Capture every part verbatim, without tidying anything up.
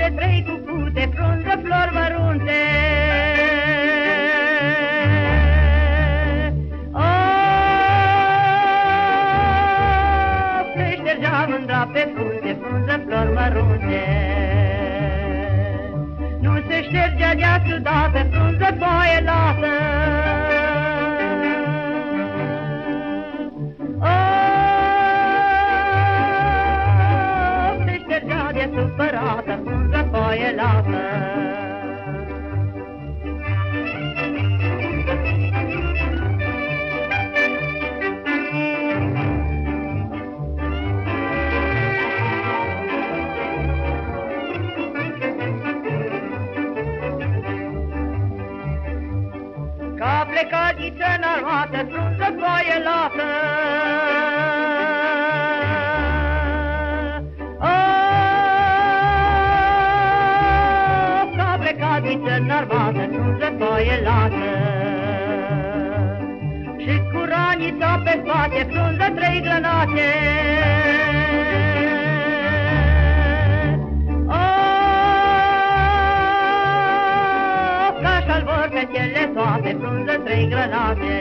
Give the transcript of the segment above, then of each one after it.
de trei cucute, frunză, flori mărunte. Oh, se ștergea mândra pe frunte, frunză, flori mărunte. Nu se ștergea deasul dată, frunză, foaie lată. E supărată, frunză, foaie lată. Ca plecat ghiță în armată, frunză, foaie lată. Cadiță în armată, frunză, foaie lată. Și cu ranița pe spate, frunză, trei grănate. Oh, ca-și-al vor pe cele toate, frunză, trei grănate.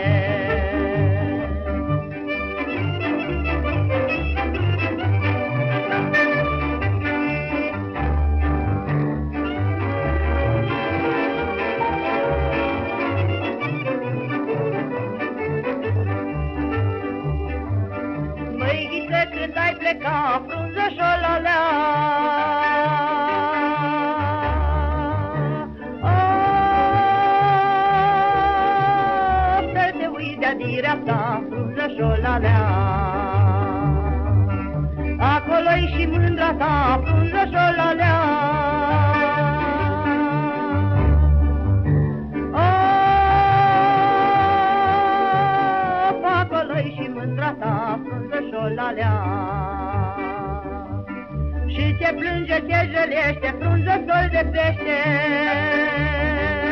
Când ai pleca, frunză, șolalea. Oh, să te uiți de-a direa ta, frunză, șolalea. Acolo-i și mândra ta, frunză, șolalea. Oh, acolo-i și mândra ta, frunză, șolalea. Și ce plânge, ce jălește, frunză, sol de pește.